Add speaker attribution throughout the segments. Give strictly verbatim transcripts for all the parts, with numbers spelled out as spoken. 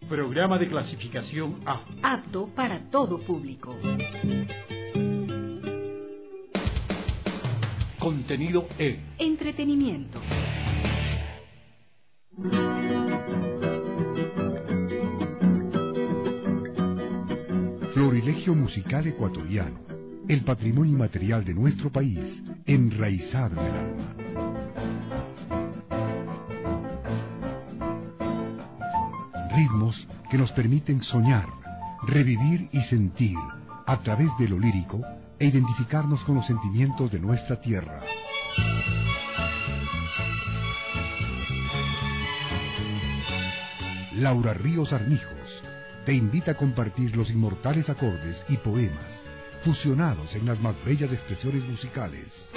Speaker 1: Programa de clasificación A.
Speaker 2: Apto para todo público.
Speaker 1: Contenido E.
Speaker 2: Entretenimiento.
Speaker 3: Florilegio musical ecuatoriano, el patrimonio inmaterial de nuestro país, enraizado en el alma. Ritmos que nos permiten soñar, revivir y sentir a través de lo lírico e identificarnos con los sentimientos de nuestra tierra. Laura Ríos Armijos te invita a compartir los inmortales acordes y poemas fusionados en las más bellas expresiones musicales.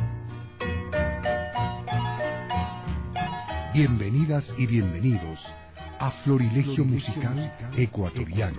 Speaker 3: Bienvenidas y bienvenidos a Florilegio Musical Ecuatoriano.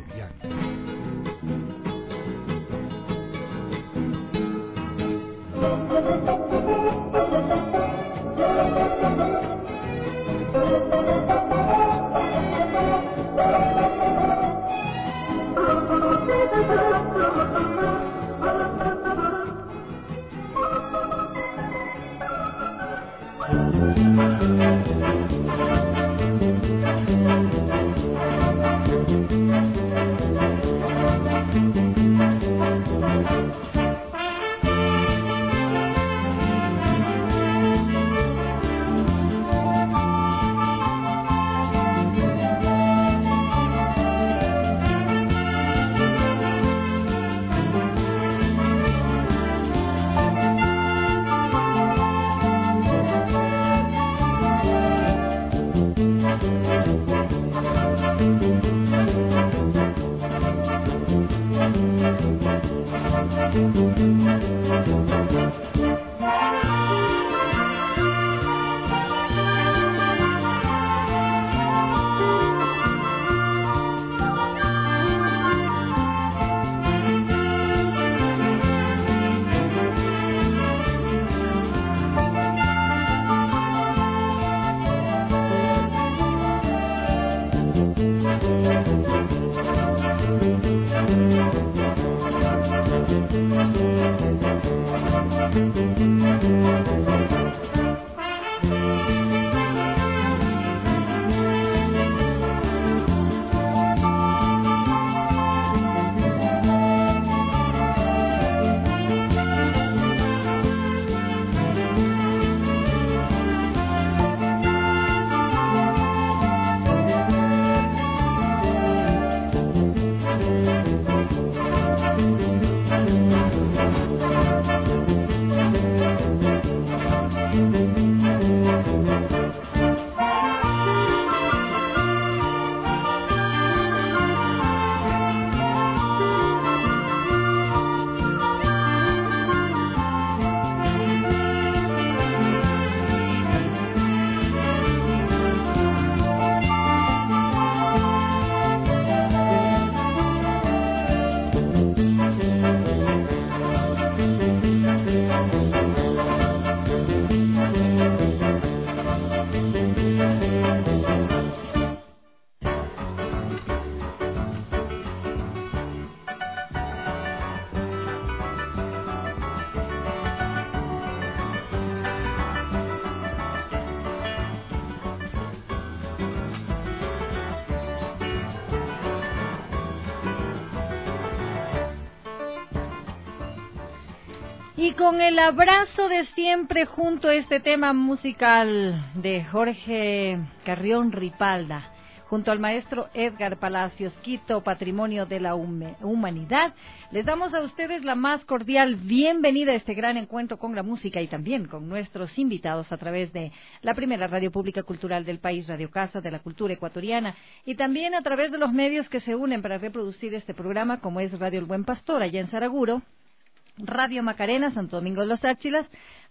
Speaker 4: Y con el abrazo de siempre junto a este tema musical de Jorge Carrión Ripalda, junto al maestro Edgar Palacios, Quito, Patrimonio de la Humanidad, les damos a ustedes la más cordial bienvenida a este gran encuentro con la música y también con nuestros invitados a través de la primera radio pública cultural del país, Radio Casa de la Cultura Ecuatoriana, y también a través de los medios que se unen para reproducir este programa, como es Radio El Buen Pastor, allá en Saraguro, Radio Macarena, Santo Domingo de los Áchilas,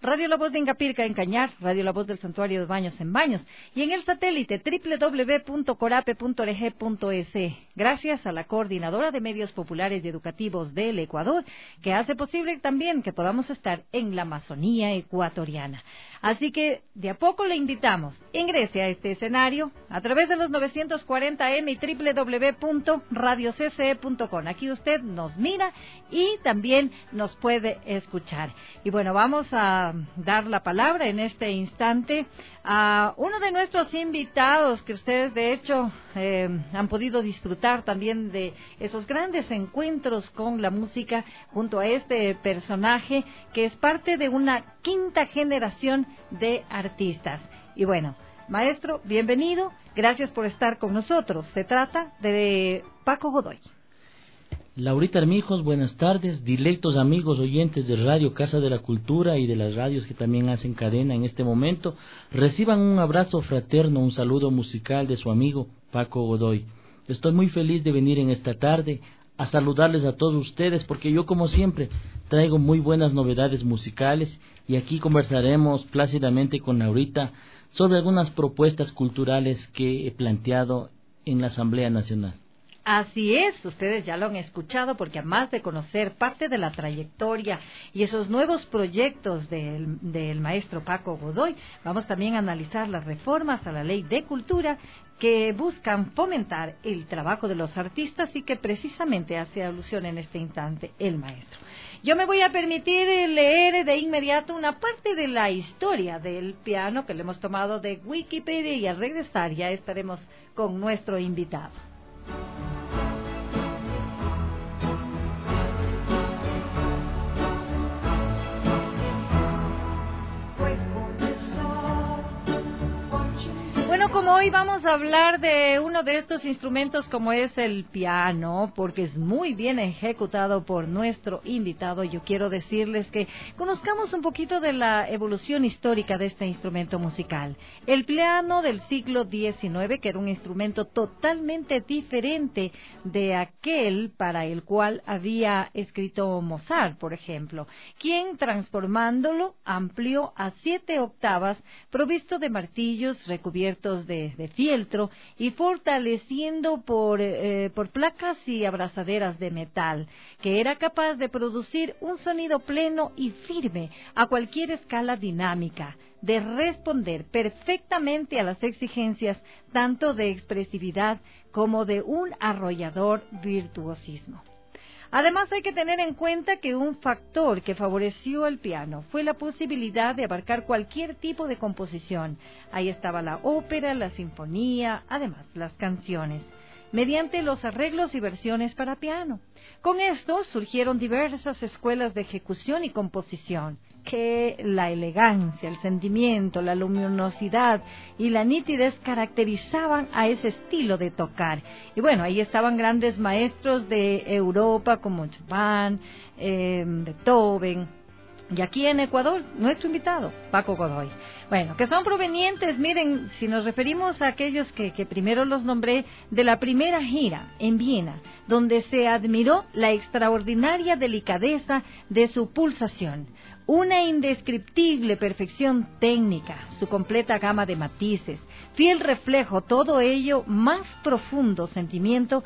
Speaker 4: Radio La Voz de Ingapirca en Cañar, Radio La Voz del Santuario de Baños en Baños y en el satélite doble u doble u doble u punto corape punto org punto es. Gracias a la Coordinadora de Medios Populares y Educativos del Ecuador, que hace posible también que podamos estar en la Amazonía ecuatoriana. Así que de a poco le invitamos, ingrese a este escenario a través de los novecientos cuarenta eme y doble u doble u doble u punto radio c c e punto com. Aquí usted nos mira y también nos puede escuchar. Y bueno, vamos a dar la palabra en este instante a uno de nuestros invitados que ustedes de hecho eh, han podido disfrutar también de esos grandes encuentros con la música junto a este personaje que es parte de una quinta generación de artistas. Y bueno, maestro, bienvenido, gracias por estar con nosotros. Se trata de Paco Godoy.
Speaker 5: Laurita Armijos, buenas tardes, directos amigos oyentes de Radio Casa de la Cultura y de las radios que también hacen cadena en este momento. Reciban un abrazo fraterno, un saludo musical de su amigo Paco Godoy. Estoy muy feliz de venir en esta tarde a saludarles a todos ustedes porque yo, como siempre, traigo muy buenas novedades musicales y aquí conversaremos plácidamente con Laurita sobre algunas propuestas culturales que he planteado en la Asamblea Nacional.
Speaker 4: Así es, ustedes ya lo han escuchado porque además de conocer parte de la trayectoria y esos nuevos proyectos del, del maestro Paco Godoy, vamos también a analizar las reformas a la Ley de Cultura que buscan fomentar el trabajo de los artistas y que precisamente hace alusión en este instante el maestro. Yo me voy a permitir leer de inmediato una parte de la historia del piano que le hemos tomado de Wikipedia y al regresar ya estaremos con nuestro invitado. Bueno, como hoy vamos a hablar de uno de estos instrumentos como es el piano, porque es muy bien ejecutado por nuestro invitado, yo quiero decirles que conozcamos un poquito de la evolución histórica de este instrumento musical. El piano del siglo diecinueve, que era un instrumento totalmente diferente de aquel para el cual había escrito Mozart, por ejemplo, quien transformándolo amplió a siete octavas, provisto de martillos recubiertos De, de fieltro y fortaleciendo por, eh, por placas y abrazaderas de metal, que era capaz de producir un sonido pleno y firme a cualquier escala dinámica, de responder perfectamente a las exigencias tanto de expresividad como de un arrollador virtuosismo. Además, hay que tener en cuenta que un factor que favoreció al piano fue la posibilidad de abarcar cualquier tipo de composición. Ahí estaba la ópera, la sinfonía, además las canciones, mediante los arreglos y versiones para piano. Con esto surgieron diversas escuelas de ejecución y composición, que la elegancia, el sentimiento, la luminosidad y la nitidez caracterizaban a ese estilo de tocar. Y bueno, ahí estaban grandes maestros de Europa como Chopin, eh, Beethoven. Y aquí en Ecuador, nuestro invitado, Paco Godoy. Bueno, que son provenientes, miren, si nos referimos a aquellos que, que primero los nombré, de la primera gira en Viena, donde se admiró la extraordinaria delicadeza de su pulsación, una indescriptible perfección técnica, su completa gama de matices, fiel reflejo, todo ello más profundo sentimiento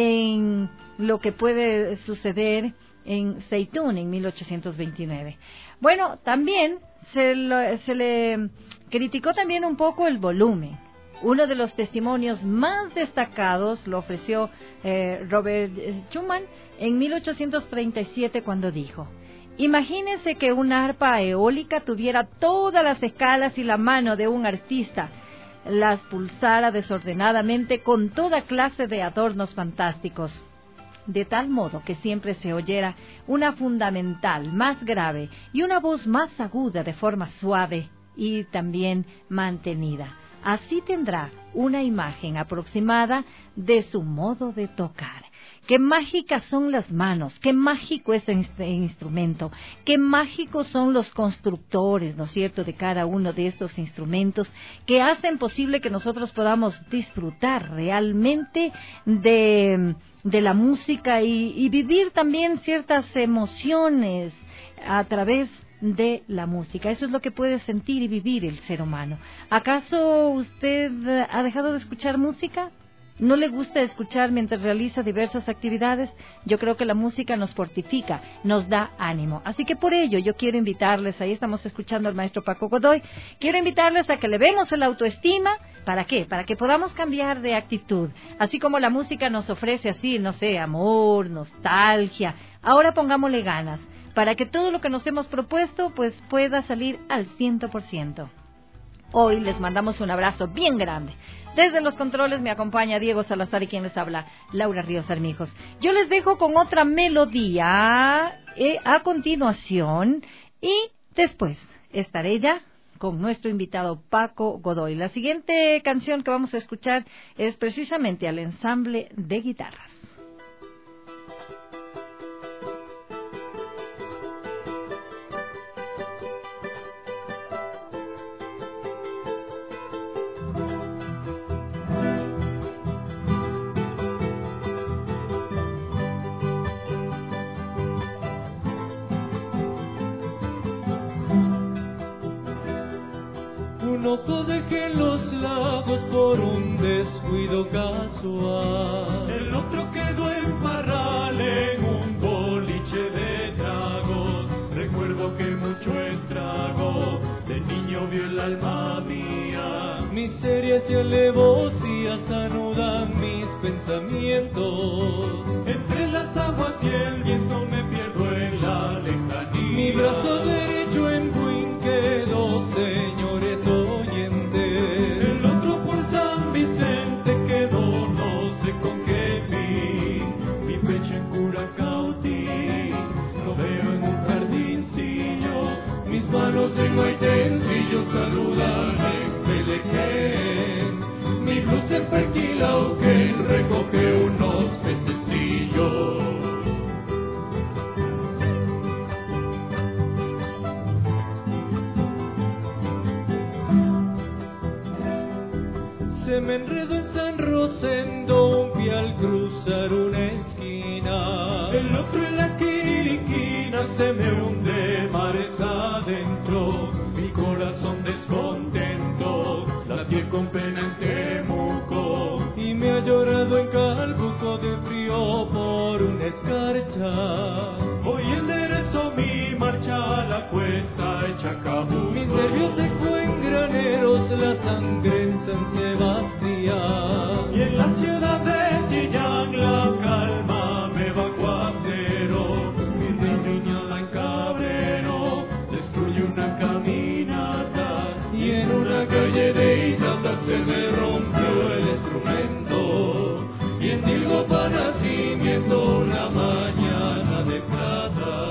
Speaker 4: en lo que puede suceder en Zeitún en mil ochocientos veintinueve. Bueno, también se, lo, se le criticó también un poco el volumen. Uno de los testimonios más destacados lo ofreció eh, Robert Schumann en mil ochocientos treinta y siete cuando dijo: imagínense que una arpa eólica tuviera todas las escalas y la mano de un artista, las pulsara desordenadamente con toda clase de adornos fantásticos, de tal modo que siempre se oyera una fundamental más grave y una voz más aguda de forma suave y también mantenida. Así tendrá una imagen aproximada de su modo de tocar. Qué mágicas son las manos, qué mágico es este instrumento, qué mágicos son los constructores, ¿no es cierto?, de cada uno de estos instrumentos que hacen posible que nosotros podamos disfrutar realmente de, de la música y, y vivir también ciertas emociones a través de la música. Eso es lo que puede sentir y vivir el ser humano. ¿Acaso usted ha dejado de escuchar música? ¿No le gusta escuchar mientras realiza diversas actividades? Yo creo que la música nos fortifica, nos da ánimo. Así que por ello yo quiero invitarles, ahí estamos escuchando al maestro Paco Godoy, quiero invitarles a que elevemos el autoestima. ¿Para qué? Para que podamos cambiar de actitud. Así como la música nos ofrece así, no sé, amor, nostalgia. Ahora pongámosle ganas para que todo lo que nos hemos propuesto pues pueda salir al ciento por ciento. Hoy les mandamos un abrazo bien grande. Desde los controles me acompaña Diego Salazar y quien les habla, Laura Ríos Armijos. Yo les dejo con otra melodía eh, a continuación y después estaré ya con nuestro invitado Paco Godoy. La siguiente canción que vamos a escuchar es precisamente al ensamble de guitarras.
Speaker 6: Un ojo dejé en los lagos por un descuido casual. El otro quedó en Parral en un boliche de tragos. Recuerdo que mucho estrago de niño vio el alma mía. Miserias y alevosías anudan mis pensamientos. Entre las aguas y el viento me pierdo en la lejanía. Mi brazo derecho en Buin quedó, señores oyentes. El otro por San Vicente quedó, no sé con qué fin. Mi pecho en Curacautín lo veo en un jardincillo. Mis manos en Maitencillo saludan en Pelequén. Mi blusa en Perquilauquén recoge unos pececillos. Se me enredó en San Rosendo un pie al cruzar una esquina. El otro en la Quiriquina se me hunde mares adentro. Mi corazón descontento latió con pena en Temuco. Y me ha llorado en Calbuco de frío por una escarcha. Hoy enderezo mi marcha a la cuesta de Chacabuco. Mis nervios dejó en graneros la sangre en San Sebastián. Y en la ciudad de Chillán la calma me bajó a cero. Mi niñada en Cabrero destruye una caminata. Y en una calle de Itata se me rompió el instrumento. Y en Dilgopa nacimiento una mañana de plata.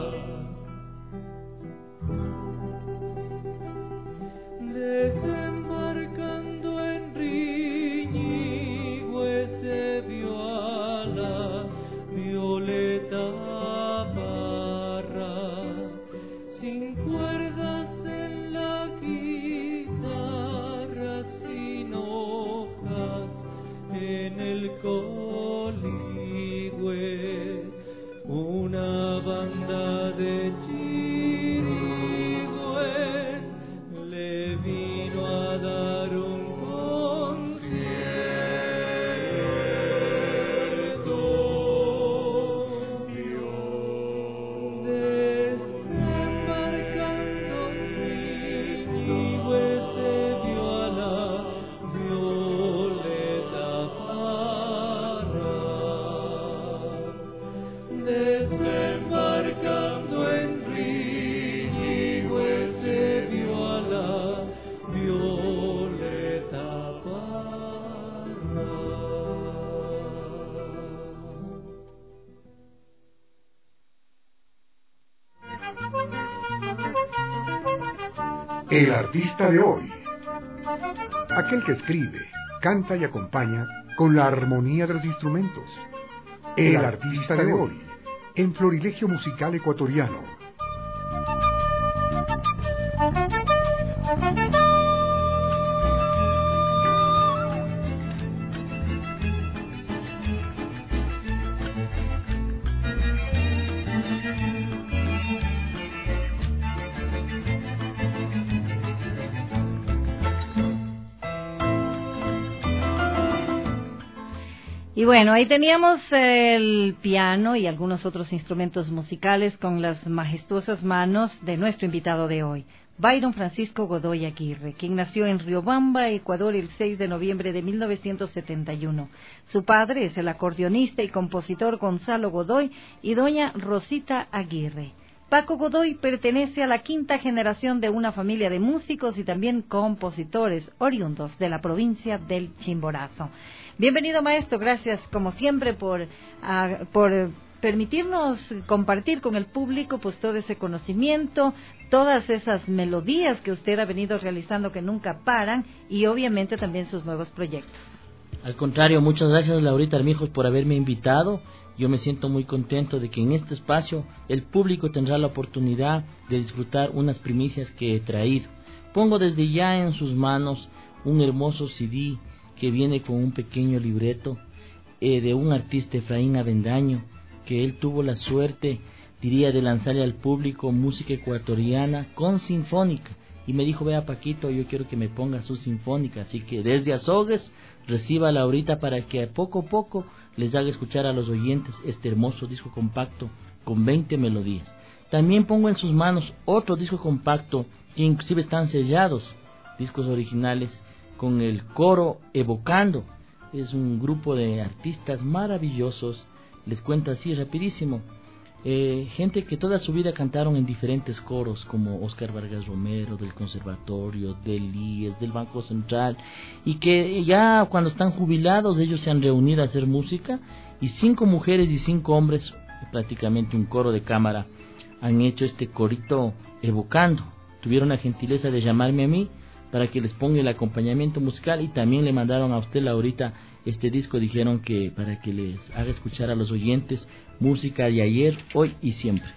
Speaker 6: Desembarcando en Riñigüe se vio a la Violeta Parra, sin cuerdas en la guitarra, sin hojas en el coligüe, una banda de chirigües le vino a dar un concierto. Desembarcando Riñigüe se vio a la Violeta Parra. Desembarcando en Riñigüe se vio a la Violeta Parra.
Speaker 3: El artista de hoy. Aquel que escribe, canta y acompaña con la armonía de los instrumentos. El artista de hoy, en Florilegio Musical Ecuatoriano.
Speaker 4: Y bueno, ahí teníamos el piano y algunos otros instrumentos musicales con las majestuosas manos de nuestro invitado de hoy, Byron Francisco Godoy Aguirre, quien nació en Riobamba, Ecuador, el seis de noviembre de mil novecientos setenta y uno. Su padre es el acordeonista y compositor Gonzalo Godoy y doña Rosita Aguirre. Paco Godoy pertenece a la quinta generación de una familia de músicos y también compositores oriundos de la provincia del Chimborazo. Bienvenido, maestro, gracias como siempre por, uh, por permitirnos compartir con el público pues todo ese conocimiento, todas esas melodías que usted ha venido realizando que nunca paran y obviamente también sus nuevos proyectos.
Speaker 5: Al contrario, muchas gracias, Laurita Armijos, por haberme invitado. Yo me siento muy contento de que en este espacio el público tendrá la oportunidad de disfrutar unas primicias que he traído. Pongo desde ya en sus manos un hermoso C D que viene con un pequeño libreto eh, de un artista, Efraín Avendaño, que él tuvo la suerte, diría, de lanzarle al público música ecuatoriana con sinfónica. Y me dijo, vea Paquito, yo quiero que me ponga su sinfónica. Así que desde Azogues, recíbala ahorita para que a poco a poco les haga escuchar a los oyentes este hermoso disco compacto con veinte melodías. También pongo en sus manos otro disco compacto que inclusive están sellados, discos originales, con el coro Evocando. Es un grupo de artistas maravillosos, les cuento así rapidísimo. Eh, gente que toda su vida cantaron en diferentes coros, como Óscar Vargas Romero, del Conservatorio, del I E S, del Banco Central, y que ya cuando están jubilados ellos se han reunido a hacer música, y cinco mujeres y cinco hombres, prácticamente un coro de cámara, han hecho este corito Evocando. Tuvieron la gentileza de llamarme a mí para que les ponga el acompañamiento musical, y también le mandaron a usted, Laurita, este disco. Dijeron que para que les haga escuchar a los oyentes música de ayer, hoy y siempre.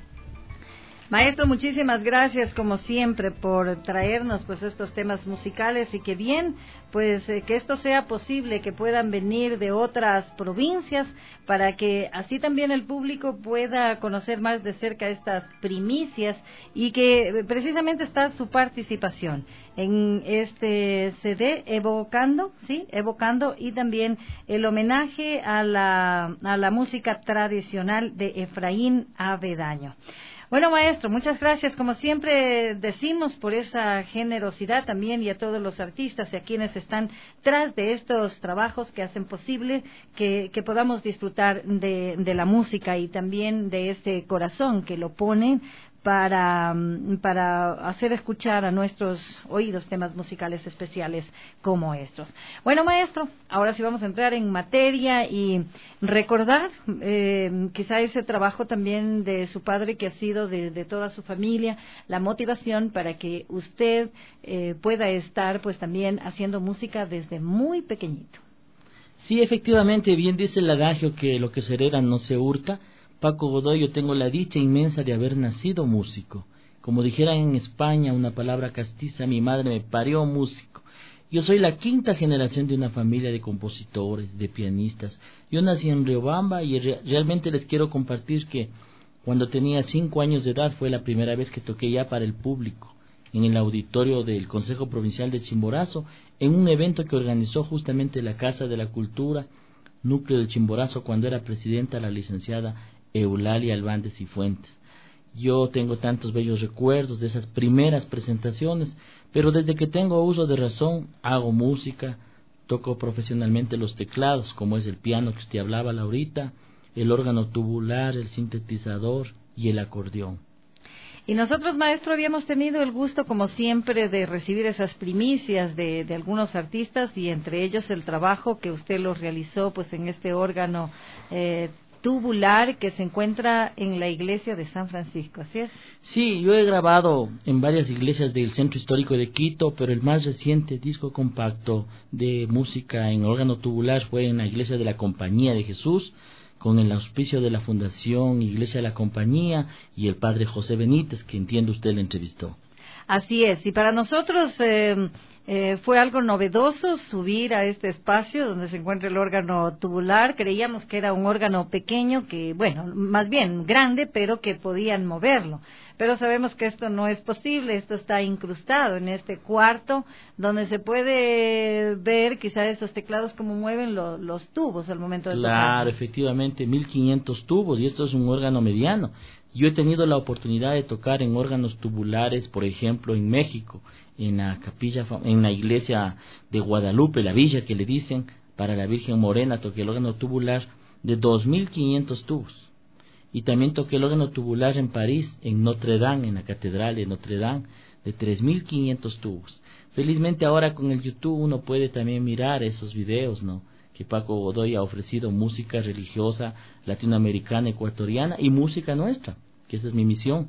Speaker 4: Maestro, muchísimas gracias como siempre por traernos pues estos temas musicales, y que bien, pues eh, que esto sea posible, que puedan venir de otras provincias para que así también el público pueda conocer más de cerca estas primicias, y que eh, precisamente está su participación en este C D Evocando, sí, Evocando, y también el homenaje a la a la música tradicional de Efraín Avendaño. Bueno, maestro, muchas gracias, como siempre decimos, por esa generosidad también, y a todos los artistas y a quienes están tras de estos trabajos que hacen posible que, que podamos disfrutar de, de la música, y también de ese corazón que lo ponen para, para hacer escuchar a nuestros oídos temas musicales especiales como estos. Bueno, maestro, ahora sí vamos a entrar en materia y recordar eh, quizá ese trabajo también de su padre, que ha sido de, de toda su familia, la motivación para que usted eh, pueda estar pues también haciendo música desde muy pequeñito.
Speaker 5: Sí, efectivamente, bien dice el adagio que lo que se hereda no se hurta. Paco Godoy, yo tengo la dicha inmensa de haber nacido músico. Como dijera en España una palabra castiza, mi madre me parió músico. Yo soy la quinta generación de una familia de compositores, de pianistas. Yo nací en Riobamba, y re- realmente les quiero compartir que cuando tenía cinco años de edad fue la primera vez que toqué ya para el público, en el auditorio del Consejo Provincial de Chimborazo, en un evento que organizó justamente la Casa de la Cultura, núcleo del Chimborazo, cuando era presidenta la licenciada Eulalia Albández y Fuentes. Yo tengo tantos bellos recuerdos de esas primeras presentaciones, pero desde que tengo uso de razón hago música, toco profesionalmente los teclados, como es el piano que usted hablaba, Laurita, el órgano tubular, el sintetizador y el acordeón.
Speaker 4: Y nosotros, maestro, habíamos tenido el gusto, como siempre, de recibir esas primicias de, de algunos artistas, y entre ellos el trabajo que usted lo realizó pues en este órgano eh, tubular que se encuentra en la iglesia de San Francisco, ¿así es?
Speaker 5: Sí, yo he grabado en varias iglesias del Centro Histórico de Quito, pero el más reciente disco compacto de música en órgano tubular fue en la iglesia de la Compañía de Jesús, con el auspicio de la Fundación Iglesia de la Compañía y el padre José Benítez, que entiendo usted le entrevistó.
Speaker 4: Así es, y para nosotros eh, eh, fue algo novedoso subir a este espacio donde se encuentra el órgano tubular. Creíamos que era un órgano pequeño, que bueno, más bien grande, pero que podían moverlo. Pero sabemos que esto no es posible, esto está incrustado en este cuarto, donde se puede ver quizás esos teclados como mueven lo, los tubos al momento de tocar.
Speaker 5: Claro, efectivamente, mil quinientos tubos, y esto es un órgano mediano. Yo he tenido la oportunidad de tocar en órganos tubulares, por ejemplo, en México, en la capilla, en la iglesia de Guadalupe, la villa que le dicen, para la Virgen Morena, toqué el órgano tubular de dos mil quinientos tubos. Y también toqué el órgano tubular en París, en Notre Dame, en la catedral de Notre Dame, de tres mil quinientos tubos. Felizmente ahora con el YouTube uno puede también mirar esos videos, ¿no?, que Paco Godoy ha ofrecido música religiosa latinoamericana, ecuatoriana y música nuestra, que esa es mi misión.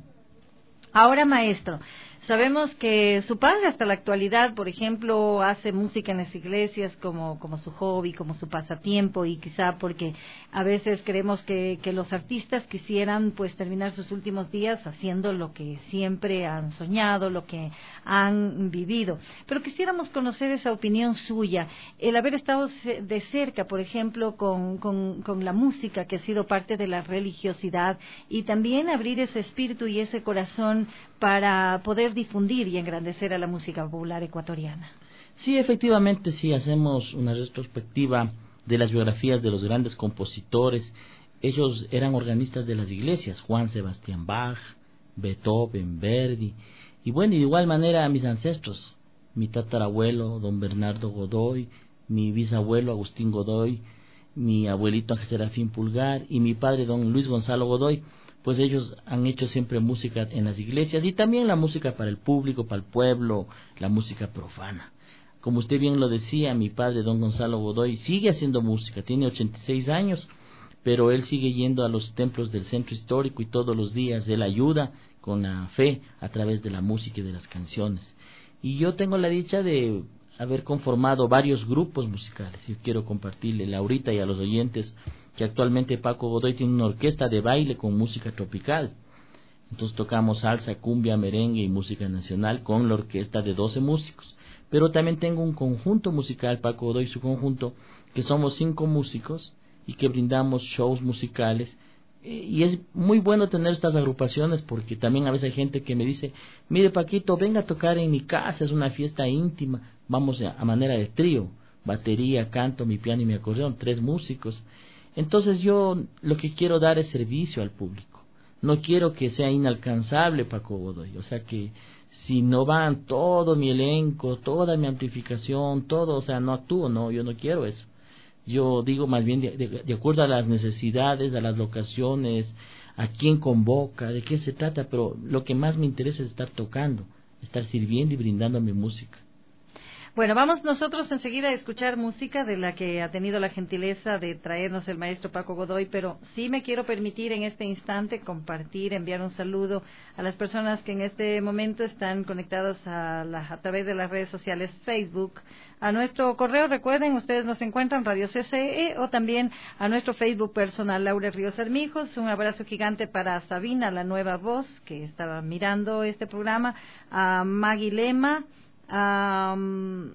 Speaker 4: Ahora, maestro, sabemos que su padre hasta la actualidad, por ejemplo, hace música en las iglesias como, como su hobby, como su pasatiempo, y quizá porque a veces creemos que, que los artistas quisieran pues terminar sus últimos días haciendo lo que siempre han soñado, lo que han vivido. Pero quisiéramos conocer esa opinión suya, el haber estado de cerca, por ejemplo, con, con, con la música que ha sido parte de la religiosidad, y también abrir ese espíritu y ese corazón para poder difundir y engrandecer a la música popular ecuatoriana.
Speaker 5: Sí, efectivamente, sí, hacemos una retrospectiva de las biografías de los grandes compositores. Ellos eran organistas de las iglesias, Juan Sebastián Bach, Beethoven, Verdi, y bueno, y de igual manera mis ancestros, mi tatarabuelo, don Bernardo Godoy, mi bisabuelo Agustín Godoy, mi abuelito Ángel Serafín Pulgar y mi padre don Luis Gonzalo Godoy. Pues ellos han hecho siempre música en las iglesias y también la música para el público, para el pueblo, la música profana. Como usted bien lo decía, mi padre, don Gonzalo Godoy, sigue haciendo música, tiene ochenta y seis años, pero él sigue yendo a los templos del centro histórico y todos los días él ayuda con la fe a través de la música y de las canciones. Y yo tengo la dicha de haber conformado varios grupos musicales. Yo quiero compartirle ahorita y a los oyentes que actualmente Paco Godoy tiene una orquesta de baile con música tropical. Entonces tocamos salsa, cumbia, merengue y música nacional con la orquesta de doce músicos. Pero también tengo un conjunto musical, Paco Godoy y su conjunto, que somos cinco músicos y que brindamos shows musicales. Y es muy bueno tener estas agrupaciones porque también a veces hay gente que me dice, mire Paquito, venga a tocar en mi casa, es una fiesta íntima, vamos a, a manera de trío, batería, canto, mi piano y mi acordeón, tres músicos. Entonces yo lo que quiero dar es servicio al público, no quiero que sea inalcanzable Paco Godoy, o sea que si no van todo mi elenco, toda mi amplificación, todo, o sea, no actúo, no, yo no quiero eso. Yo digo más bien de, de, de acuerdo a las necesidades, a las locaciones, a quién convoca, de qué se trata, pero lo que más me interesa es estar tocando, estar sirviendo y brindando mi música.
Speaker 4: Bueno, vamos nosotros enseguida a escuchar música de la que ha tenido la gentileza de traernos el maestro Paco Godoy, pero sí me quiero permitir en este instante compartir, enviar un saludo a las personas que en este momento están conectados a, la, a través de las redes sociales Facebook, a nuestro correo, recuerden, ustedes nos encuentran Radio C C E o también a nuestro Facebook personal, Laura Ríos Armijos. Un abrazo gigante para Sabina, la nueva voz, que estaba mirando este programa, a Maggie Lema, a um,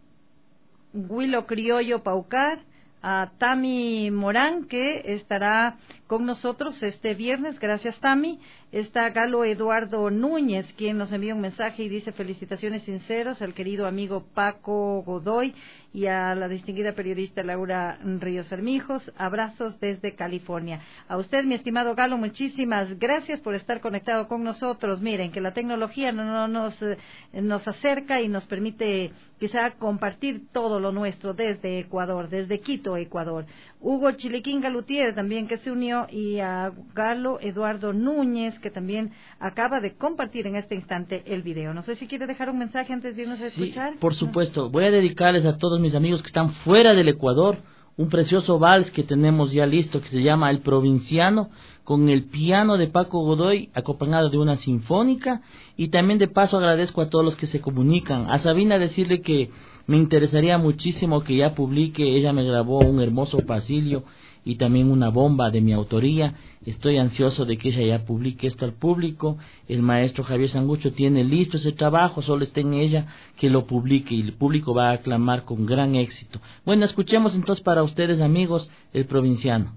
Speaker 4: Huilo Criollo Paucar, a Tami Morán, que estará con nosotros este viernes. Gracias, Tami. Está Galo Eduardo Núñez, quien nos envía un mensaje y dice felicitaciones sinceras al querido amigo Paco Godoy y a la distinguida periodista Laura Ríos Armijos. Abrazos desde California. A usted, mi estimado Galo, muchísimas gracias por estar conectado con nosotros. Miren, que la tecnología no, no nos, eh, nos acerca y nos permite quizá compartir todo lo nuestro desde Ecuador, desde Quito, Ecuador. Hugo Chiliquín Galutier también que se unió, y a Galo Eduardo Núñez, que también acaba de compartir en este instante el video. No sé si quiere dejar un mensaje antes de irnos a escuchar.
Speaker 5: Sí, por supuesto. Voy a dedicarles a todos mis amigos que están fuera del Ecuador un precioso vals que tenemos ya listo, que se llama El Provinciano, con el piano de Paco Godoy, acompañado de una sinfónica. Y también de paso agradezco a todos los que se comunican. A Sabina decirle que Me interesaría muchísimo que ya publique. Ella me grabó un hermoso pasillo y también una bomba de mi autoría. Estoy ansioso de que ella ya publique esto al público. El maestro Javier Sangucho tiene listo ese trabajo, solo está en ella que lo publique y el público va a aclamar con gran éxito. Bueno, escuchemos entonces para ustedes, amigos, El Provinciano.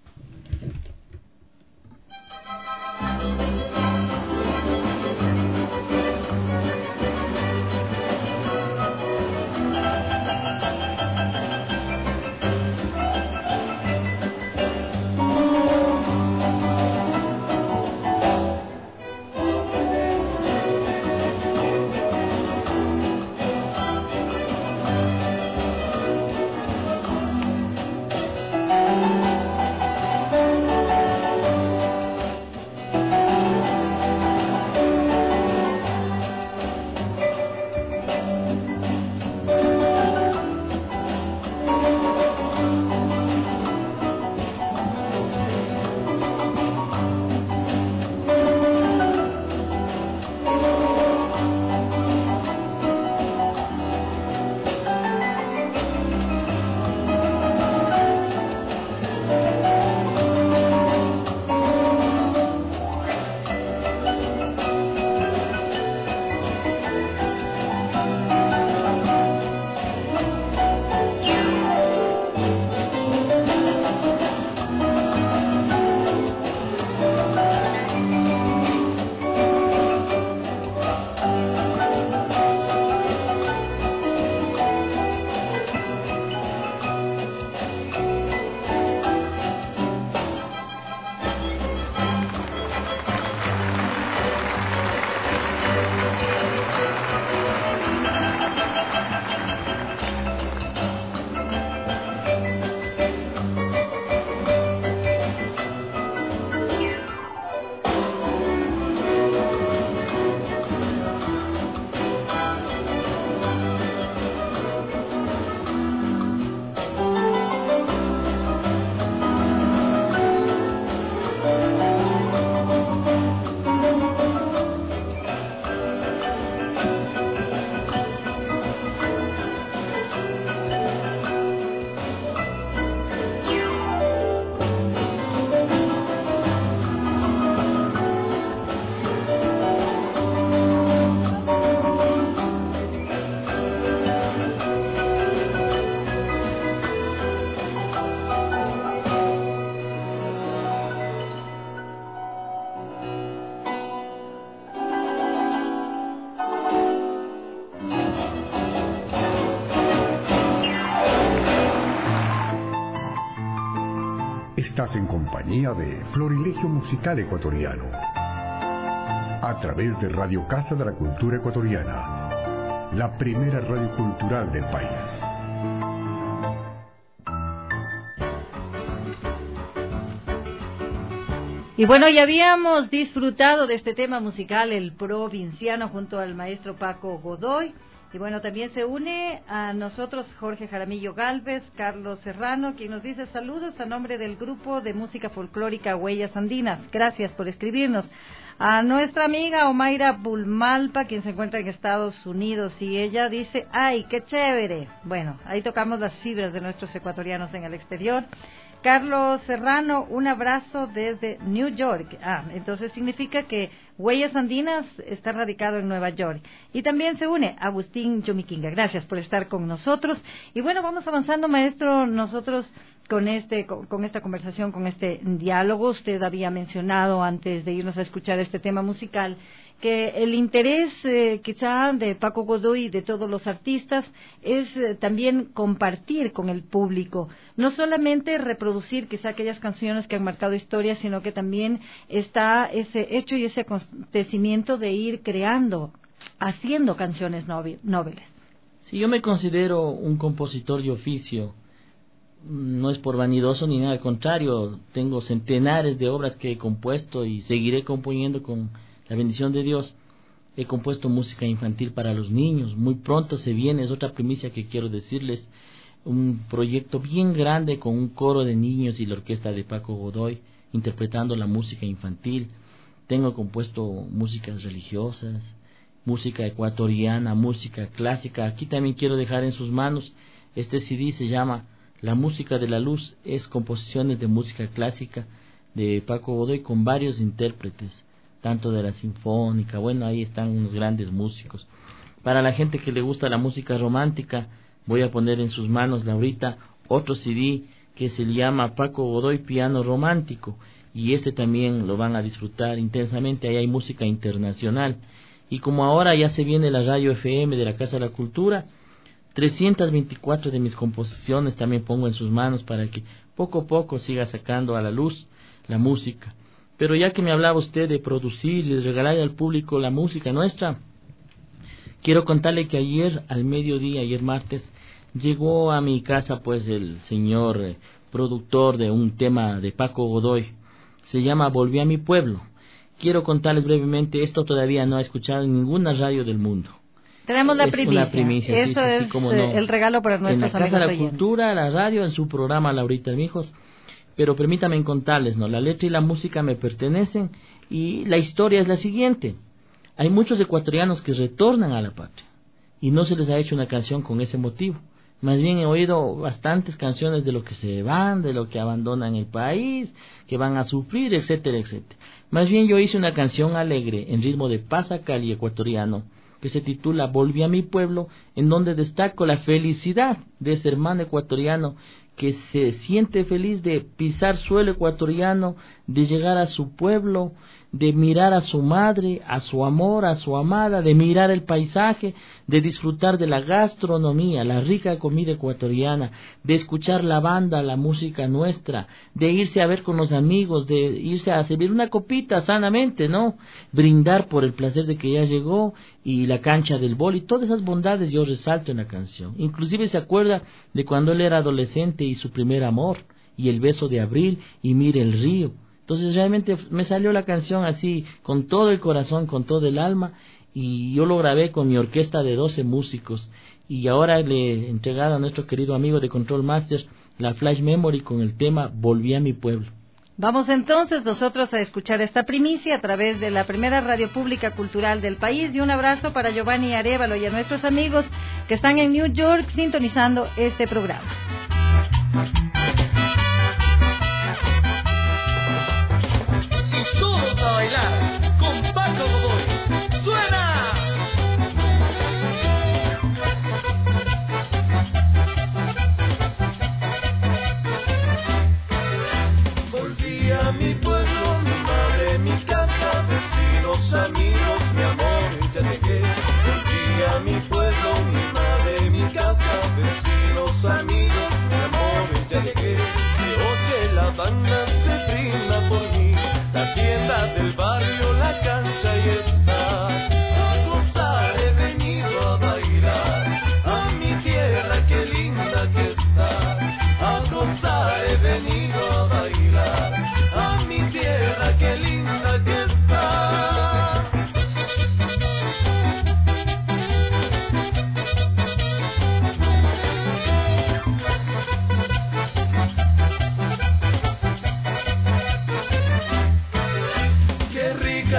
Speaker 3: Estás en compañía de Florilegio Musical Ecuatoriano, a través de Radio Casa de la Cultura Ecuatoriana, la primera radio cultural del país.
Speaker 4: Y bueno, ya habíamos disfrutado de este tema musical, El Provinciano, junto al maestro Paco Godoy. Y bueno, también se une a nosotros Jorge Jaramillo Gálvez, Carlos Serrano, quien nos dice saludos a nombre del grupo de música folclórica Huellas Andinas. Gracias por escribirnos. A nuestra amiga Omaira Bulmalpa, quien se encuentra en Estados Unidos, y ella dice, ¡ay, qué chévere! Bueno, ahí tocamos las fibras de nuestros ecuatorianos en el exterior. Carlos Serrano, un abrazo desde New York. Ah, entonces significa que Huellas Andinas está radicado en Nueva York. Y también se une Agustín Yomiquinga. Gracias por estar con nosotros. Y bueno, vamos avanzando, maestro, nosotros con este con, con esta conversación, con este diálogo. Usted había mencionado antes de irnos a escuchar este tema musical que el interés eh, quizá de Paco Godoy y de todos los artistas es eh, también compartir con el público, no solamente reproducir quizá aquellas canciones que han marcado historia, sino que también está ese hecho y ese acontecimiento de ir creando, haciendo canciones nobles.
Speaker 5: Sí, yo me considero un compositor de oficio. No es por vanidoso ni nada, al contrario, tengo centenares de obras que he compuesto y seguiré componiendo con la bendición de Dios. He compuesto música infantil para los niños. Muy pronto se viene, es otra primicia que quiero decirles, un proyecto bien grande con un coro de niños y la orquesta de Paco Godoy interpretando la música infantil. Tengo compuesto músicas religiosas música ecuatoriana, música clásica. Aquí también quiero dejar en sus manos este C D, se llama La Música de la Luz, es composiciones de música clásica de Paco Godoy con varios intérpretes, tanto de la sinfónica, bueno, ahí están unos grandes músicos. Para la gente que le gusta la música romántica, voy a poner en sus manos ahorita otro C D que se llama Paco Godoy Piano Romántico, y este también lo van a disfrutar intensamente. Ahí hay música internacional, y como ahora ya se viene la radio F M de la Casa de la Cultura, trescientas veinticuatro de mis composiciones también pongo en sus manos para que poco a poco siga sacando a la luz la música. Pero ya que me hablaba usted de producir y de regalar al público la música nuestra, quiero contarle que ayer al mediodía, ayer martes, llegó a mi casa pues el señor eh, productor de un tema de Paco Godoy, se llama Volví a mi pueblo. Quiero contarles brevemente, esto todavía no ha escuchado en ninguna radio del mundo.
Speaker 4: Tenemos la
Speaker 5: es
Speaker 4: primicia.
Speaker 5: Una primicia,
Speaker 4: Eso
Speaker 5: sí, sí,
Speaker 4: es
Speaker 5: sí, cómo no.
Speaker 4: el regalo para nuestros amigos.
Speaker 5: En la Casa de la
Speaker 4: oyentes.
Speaker 5: Cultura, la radio, en su programa Laurita Armijos. Pero permítanme contarles, ¿no? La letra y la música me pertenecen y la historia es la siguiente. Hay muchos ecuatorianos que retornan a la patria y no se les ha hecho una canción con ese motivo. Más bien he oído bastantes canciones de lo que se van, de lo que abandonan el país, que van a sufrir, etcétera, etcétera. Más bien yo hice una canción alegre en ritmo de pasacali ecuatoriano que se titula Volví a mi pueblo, en donde destaco la felicidad de ese hermano ecuatoriano que se siente feliz de pisar suelo ecuatoriano, de llegar a su pueblo, de mirar a su madre, a su amor, a su amada, de mirar el paisaje, de disfrutar de la gastronomía, la rica comida ecuatoriana, de escuchar la banda, la música nuestra, de irse a ver con los amigos, de irse a servir una copita sanamente, ¿no? Brindar por el placer de que ya llegó y la cancha del boli, todas esas bondades yo resalto en la canción. Inclusive se acuerda de cuando él era adolescente y su primer amor, y el beso de abril, y mire el río. Entonces realmente me salió la canción así, con todo el corazón, con todo el alma, y yo lo grabé con mi orquesta de doce músicos, y ahora le he entregado a nuestro querido amigo de Control Master la Flash Memory con el tema Volví a mi pueblo.
Speaker 4: Vamos entonces nosotros a escuchar esta primicia a través de la primera radio pública cultural del país, y un abrazo para Giovanni Arevalo y a nuestros amigos que están en New York sintonizando este programa.
Speaker 6: Todos a bailar con Paco Godoy. ¡Suena! Volví a mi pueblo, mi madre, mi casa, vecinos, amigos, mi amor, ya llegué. Volví a mi pueblo, mi madre, mi casa, vecinos, amigos, mi amor, ya llegué. Se oye la banda, se brinda por mí, la tienda del barrio, la cancha y está. A gozar he venido a bailar, a mi tierra qué linda que está. A gozar he venido a bailar, a mi tierra qué linda que está. Qué rica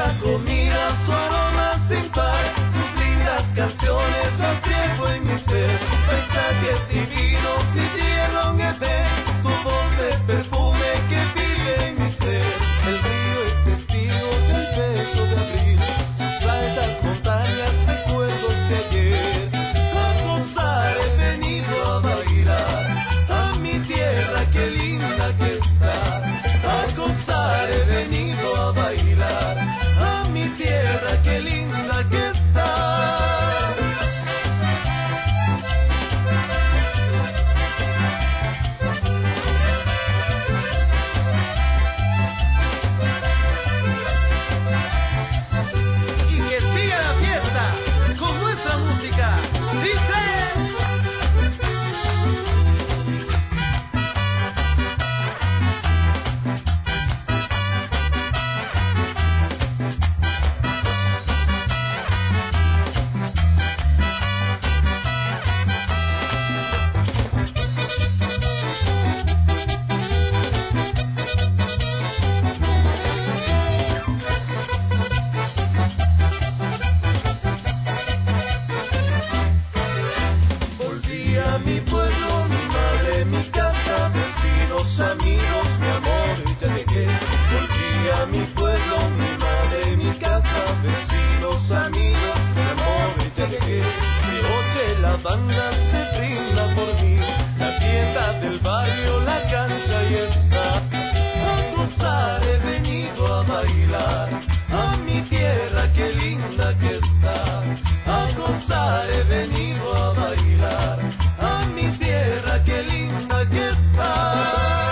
Speaker 6: banda se brinda por mí, la tienda del barrio, la cancha y está. A gozar he venido a bailar, a mi tierra qué linda que está. A gozar he venido a bailar, a mi tierra qué linda que está.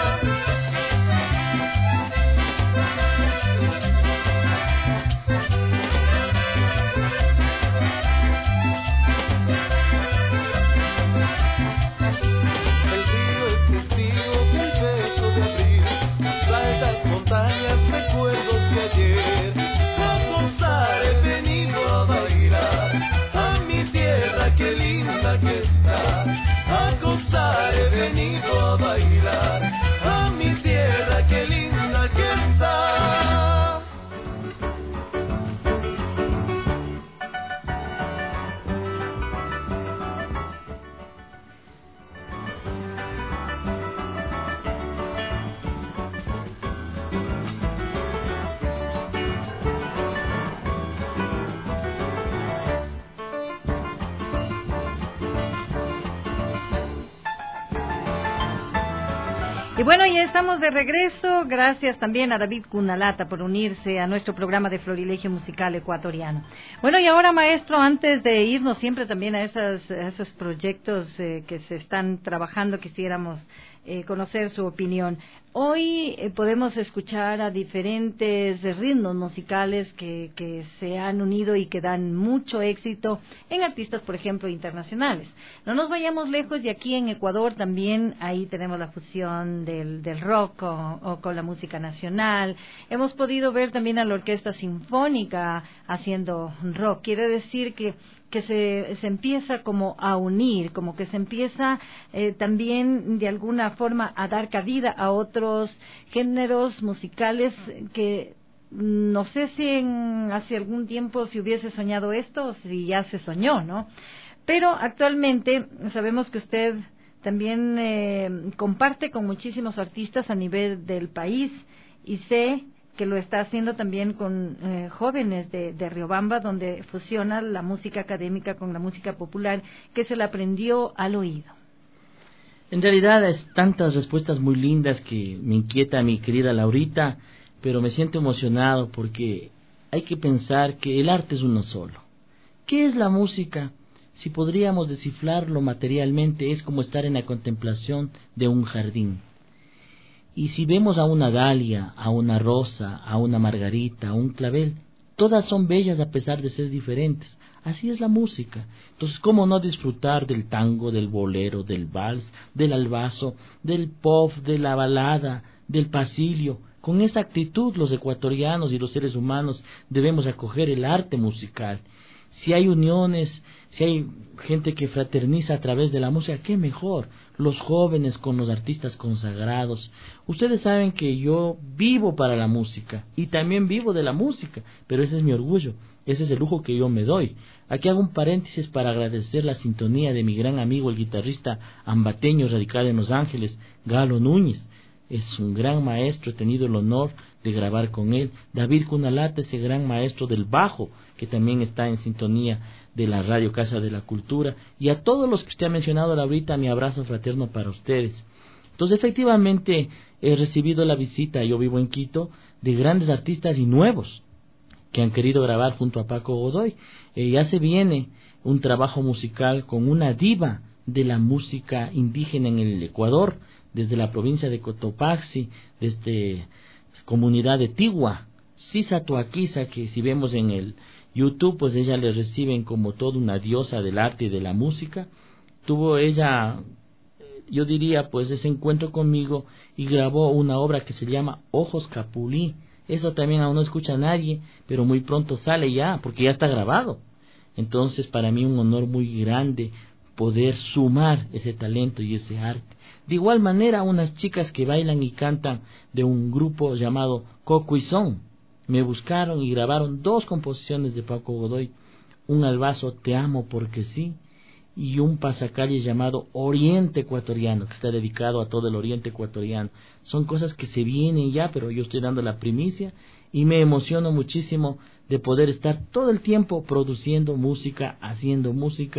Speaker 6: Recuerdos de ayer, a gozar he venido a bailar, a mi tierra qué linda que está. A gozar he venido a bailar, a mi tierra qué linda que está.
Speaker 4: Y bueno, ya estamos de regreso. Gracias también a David Cunalata por unirse a nuestro programa de Florilegio Musical Ecuatoriano. Bueno, y ahora, maestro, antes de irnos siempre también a, esas, a esos proyectos eh, que se están trabajando, quisiéramos eh, conocer su opinión. Hoy eh, podemos escuchar a diferentes ritmos musicales que, que se han unido y que dan mucho éxito en artistas, por ejemplo, internacionales. No nos vayamos lejos, y aquí en Ecuador también ahí tenemos la fusión del, del rock o, o con la música nacional. Hemos podido ver también a la Orquesta Sinfónica haciendo rock. Quiere decir que que se, se empieza como a unir, como que se empieza eh, también de alguna forma a dar cabida a otros géneros musicales que no sé si en, hace algún tiempo se hubiese soñado esto o si ya se soñó, ¿no? Pero actualmente sabemos que usted también eh, comparte con muchísimos artistas a nivel del país, y sé que lo está haciendo también con eh, jóvenes de, de Riobamba, donde fusiona la música académica con la música popular, que se la aprendió al oído.
Speaker 5: En realidad es tantas respuestas muy lindas que me inquieta mi querida Laurita, pero me siento emocionado porque hay que pensar que el arte es uno solo. ¿Qué es la música? Si podríamos descifrarlo materialmente, es como estar en la contemplación de un jardín. Y si vemos a una dalia, a una rosa, a una margarita, a un clavel, todas son bellas a pesar de ser diferentes. Así es la música. Entonces, ¿cómo no disfrutar del tango, del bolero, del vals, del albazo, del pop, de la balada, del pasillo? Con esa actitud los ecuatorianos y los seres humanos debemos acoger el arte musical. Si hay uniones, si hay gente que fraterniza a través de la música, qué mejor. Los jóvenes con los artistas consagrados. Ustedes saben que yo vivo para la música y también vivo de la música, pero ese es mi orgullo, ese es el lujo que yo me doy. Aquí hago un paréntesis para agradecer la sintonía de mi gran amigo, el guitarrista ambateño radicado en Los Ángeles, Galo Núñez. Es un gran maestro, he tenido el honor de grabar con él. David Cunalata, ese gran maestro del bajo, que también está en sintonía de la Radio Casa de la Cultura. Y a todos los que usted ha mencionado ahorita, mi abrazo fraterno para ustedes. Entonces, efectivamente, he recibido la visita, yo vivo en Quito, de grandes artistas y nuevos que han querido grabar junto a Paco Godoy. Eh, ya se viene un trabajo musical con una diva de la música indígena en el Ecuador, desde la provincia de Cotopaxi, desde comunidad de Tigua, Sisa Tuaquiza, que si vemos en el YouTube, pues ella le reciben como toda una diosa del arte y de la música. Tuvo ella, yo diría, pues ese encuentro conmigo y grabó una obra que se llama Ojos Capulí. Eso también aún no escucha nadie, pero muy pronto sale ya, porque ya está grabado. Entonces, para mí un honor muy grande poder sumar ese talento y ese arte. De igual manera, unas chicas que bailan y cantan de un grupo llamado Coco y Son me buscaron y grabaron dos composiciones de Paco Godoy, un albazo Te amo porque sí, y un pasacalle llamado Oriente Ecuatoriano, que está dedicado a todo el Oriente Ecuatoriano. Son cosas que se vienen ya, pero yo estoy dando la primicia y me emociono muchísimo de poder estar todo el tiempo produciendo música, haciendo música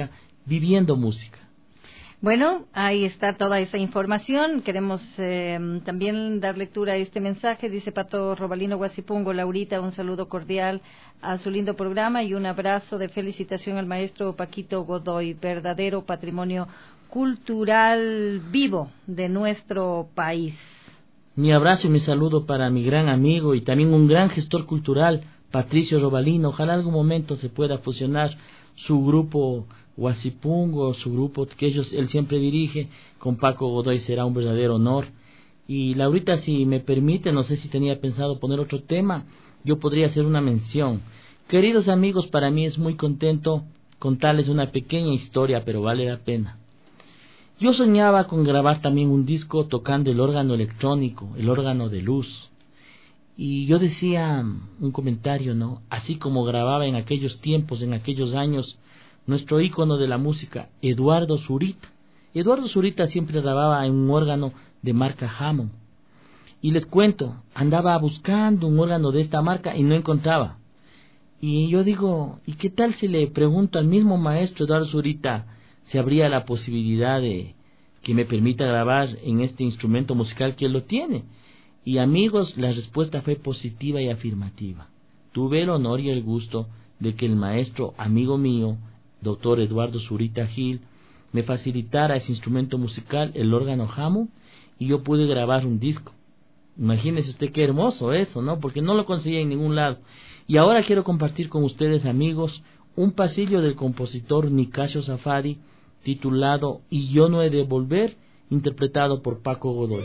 Speaker 5: viviendo música.
Speaker 4: Bueno, ahí está toda esa información. Queremos eh, también dar lectura a este mensaje. Dice Pato Robalino Guasipungo, Laurita, un saludo cordial a su lindo programa y un abrazo de felicitación al maestro Paquito Godoy, verdadero patrimonio cultural vivo de nuestro país.
Speaker 5: Mi abrazo y mi saludo para mi gran amigo y también un gran gestor cultural, Patricio Robalino. Ojalá algún momento se pueda fusionar su grupo Guasipungo, su grupo que ellos, él siempre dirige, con Paco Godoy. Será un verdadero honor. Y Laurita, si me permite, no sé si tenía pensado poner otro tema, yo podría hacer una mención. Queridos amigos, para mí es muy contento contarles una pequeña historia, pero vale la pena. Yo soñaba con grabar también un disco tocando el órgano electrónico, el órgano de luz. Y yo decía un comentario, ¿no? Así como grababa en aquellos tiempos, en aquellos años, nuestro ícono de la música, Eduardo Zurita. Eduardo Zurita siempre grababa en un órgano de marca Hammond. Y les cuento, andaba buscando un órgano de esta marca y no encontraba. Y yo digo, ¿y qué tal si le pregunto al mismo maestro Eduardo Zurita si habría la posibilidad de que me permita grabar en este instrumento musical que él lo tiene? Y amigos, la respuesta fue positiva y afirmativa. Tuve el honor y el gusto de que el maestro, amigo mío, doctor Eduardo Zurita Gil, me facilitara ese instrumento musical, el órgano Hammond, y yo pude grabar un disco. Imagínese usted qué hermoso eso, ¿no? Porque no lo conseguía en ningún lado. Y ahora quiero compartir con ustedes, amigos, un pasillo del compositor Nicasio Safari, titulado Y yo no he de volver, interpretado por Paco Godoy.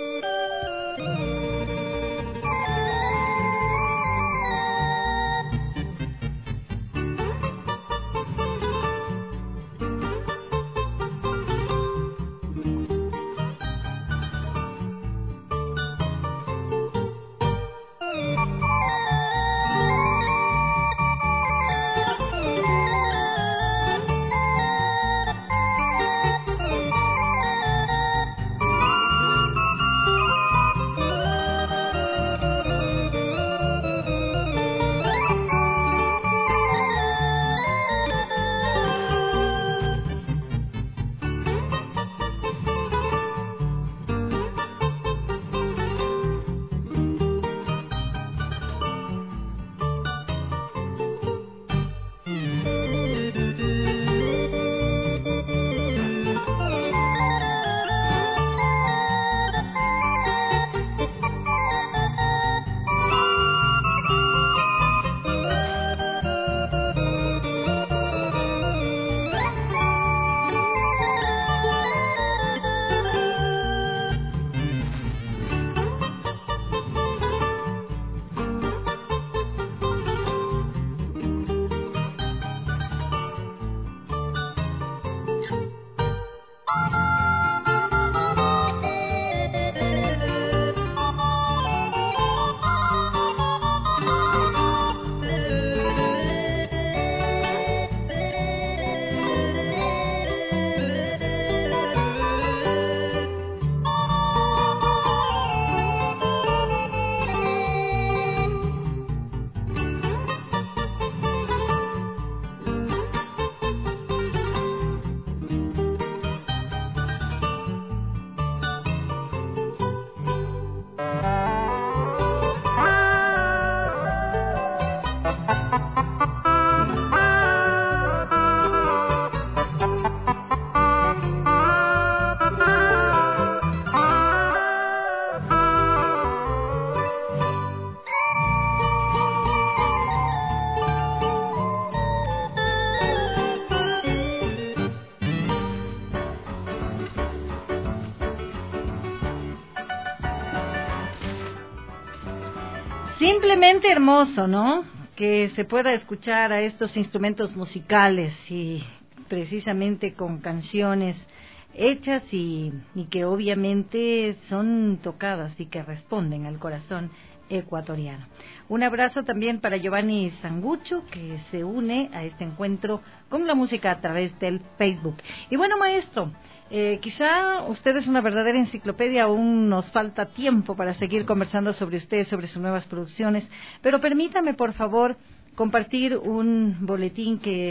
Speaker 4: Simplemente hermoso, ¿no? Que se pueda escuchar a estos instrumentos musicales y precisamente con canciones hechas y, y que obviamente son tocadas y que responden al corazón ecuatoriano. Un abrazo también para Giovanni Sangucho, que se une a este encuentro con la música a través del Facebook. Y bueno, maestro, eh, quizá usted es una verdadera enciclopedia, aún nos falta tiempo para seguir conversando sobre usted, sobre sus nuevas producciones, pero permítame, por favor, compartir un boletín que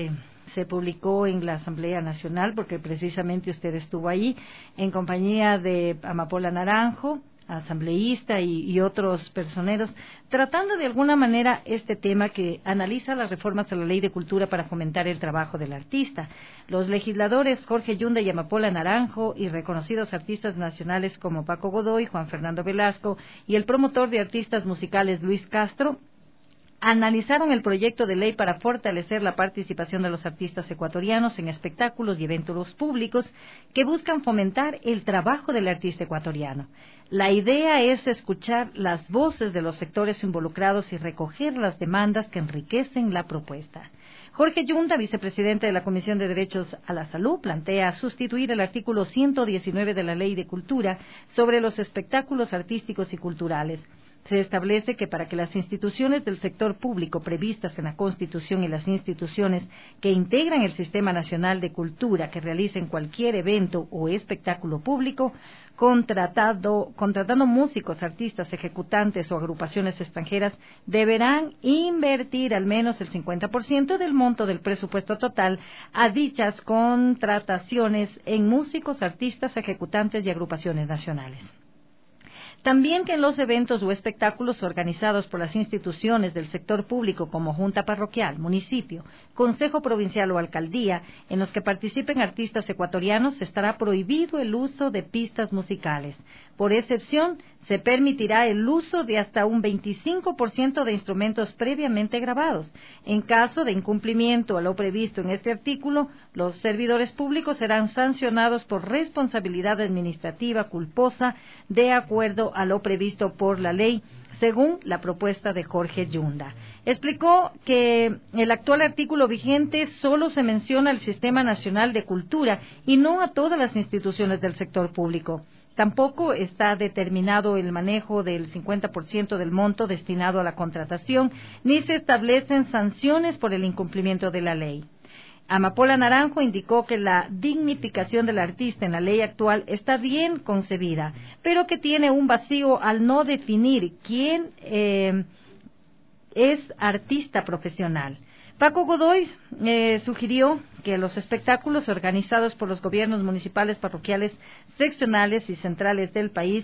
Speaker 4: se publicó en la Asamblea Nacional, porque precisamente usted estuvo ahí, en compañía de Amapola Naranjo, asambleísta y, y otros personeros, tratando de alguna manera este tema que analiza las reformas a la Ley de Cultura para fomentar el trabajo del artista. Los legisladores Jorge Yunda y Amapola Naranjo y reconocidos artistas nacionales como Paco Godoy, Juan Fernando Velasco y el promotor de artistas musicales Luis Castro analizaron el proyecto de ley para fortalecer la participación de los artistas ecuatorianos en espectáculos y eventos públicos que buscan fomentar el trabajo del artista ecuatoriano. La idea es escuchar las voces de los sectores involucrados y recoger las demandas que enriquecen la propuesta. Jorge Yunda, vicepresidente de la Comisión de Derechos a la Salud, plantea sustituir el artículo ciento diecinueve de la Ley de Cultura sobre los espectáculos artísticos y culturales. Se establece que para que las instituciones del sector público previstas en la Constitución y las instituciones que integran el Sistema Nacional de Cultura que realicen cualquier evento o espectáculo público, contratado, contratando músicos, artistas, ejecutantes o agrupaciones extranjeras, deberán invertir al menos el cincuenta por ciento del monto del presupuesto total a dichas contrataciones en músicos, artistas, ejecutantes y agrupaciones nacionales. También que en los eventos o espectáculos organizados por las instituciones del sector público como Junta Parroquial, Municipio, Consejo Provincial o Alcaldía, en los que participen artistas ecuatorianos, estará prohibido el uso de pistas musicales. Por excepción, se permitirá el uso de hasta un veinticinco por ciento de instrumentos previamente grabados. En caso de incumplimiento a lo previsto en este artículo, los servidores públicos serán sancionados por responsabilidad administrativa culposa de acuerdo a lo previsto por la ley, según la propuesta de Jorge Yunda. Explicó que el actual artículo vigente solo se menciona al Sistema Nacional de Cultura y no a todas las instituciones del sector público. Tampoco está determinado el manejo del cincuenta por ciento del monto destinado a la contratación, ni se establecen sanciones por el incumplimiento de la ley. Amapola Naranjo indicó que la dignificación del artista en la ley actual está bien concebida, pero que tiene un vacío al no definir quién eh, es artista profesional. Paco Godoy eh, sugirió que los espectáculos organizados por los gobiernos municipales, parroquiales, seccionales y centrales del país,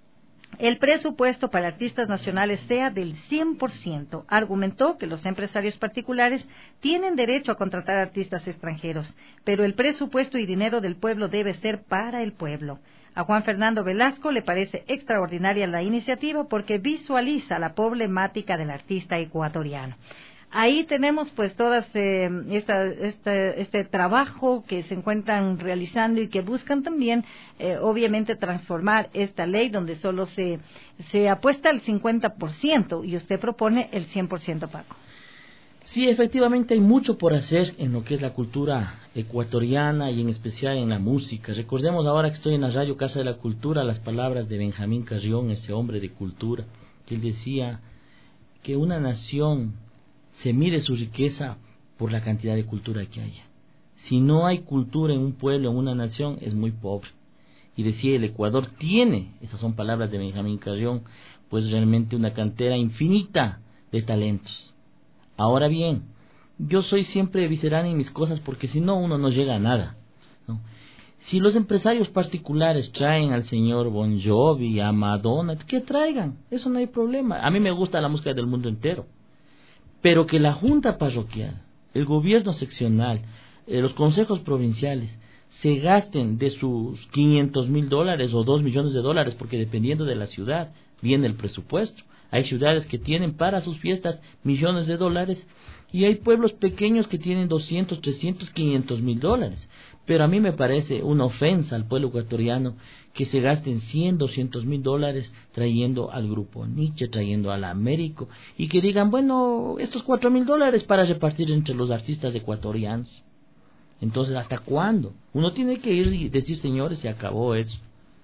Speaker 4: el presupuesto para artistas nacionales sea del cien por ciento. Argumentó que los empresarios particulares tienen derecho a contratar artistas extranjeros, pero el presupuesto y dinero del pueblo debe ser para el pueblo. A Juan Fernando Velasco le parece extraordinaria la iniciativa porque visualiza la problemática del artista ecuatoriano. Ahí tenemos pues todas eh, esta, esta, este trabajo que se encuentran realizando y que buscan también eh, obviamente transformar esta ley donde solo se, se apuesta al cincuenta por ciento y usted propone el cien por ciento, Paco.
Speaker 5: Sí, efectivamente hay mucho por hacer en lo que es la cultura ecuatoriana y en especial en la música. Recordemos ahora que estoy en la radio Casa de la Cultura las palabras de Benjamín Carrión, ese hombre de cultura, que él decía que una nación se mide su riqueza por la cantidad de cultura que haya. Si no hay cultura en un pueblo, en una nación, es muy pobre. Y decía, el Ecuador tiene, esas son palabras de Benjamín Carrión, pues realmente una cantera infinita de talentos. Ahora bien, yo soy siempre visceral en mis cosas porque si no, uno no llega a nada, ¿no? Si los empresarios particulares traen al señor Bon Jovi, a Madonna, que traigan, eso no hay problema. A mí me gusta la música del mundo entero. Pero que la Junta Parroquial, el gobierno seccional, eh, los consejos provinciales se gasten de sus quinientos mil dólares o dos millones de dólares, porque dependiendo de la ciudad viene el presupuesto. Hay ciudades que tienen para sus fiestas millones de dólares y hay pueblos pequeños que tienen doscientos, trescientos, quinientos mil dólares. Pero a mí me parece una ofensa al pueblo ecuatoriano que se gasten cien, doscientos mil dólares trayendo al grupo Nietzsche, trayendo a la Américo, y que digan, bueno, estos cuatro mil dólares para repartir entre los artistas ecuatorianos. Entonces, ¿hasta cuándo? Uno tiene que ir y decir, señores, se acabó eso.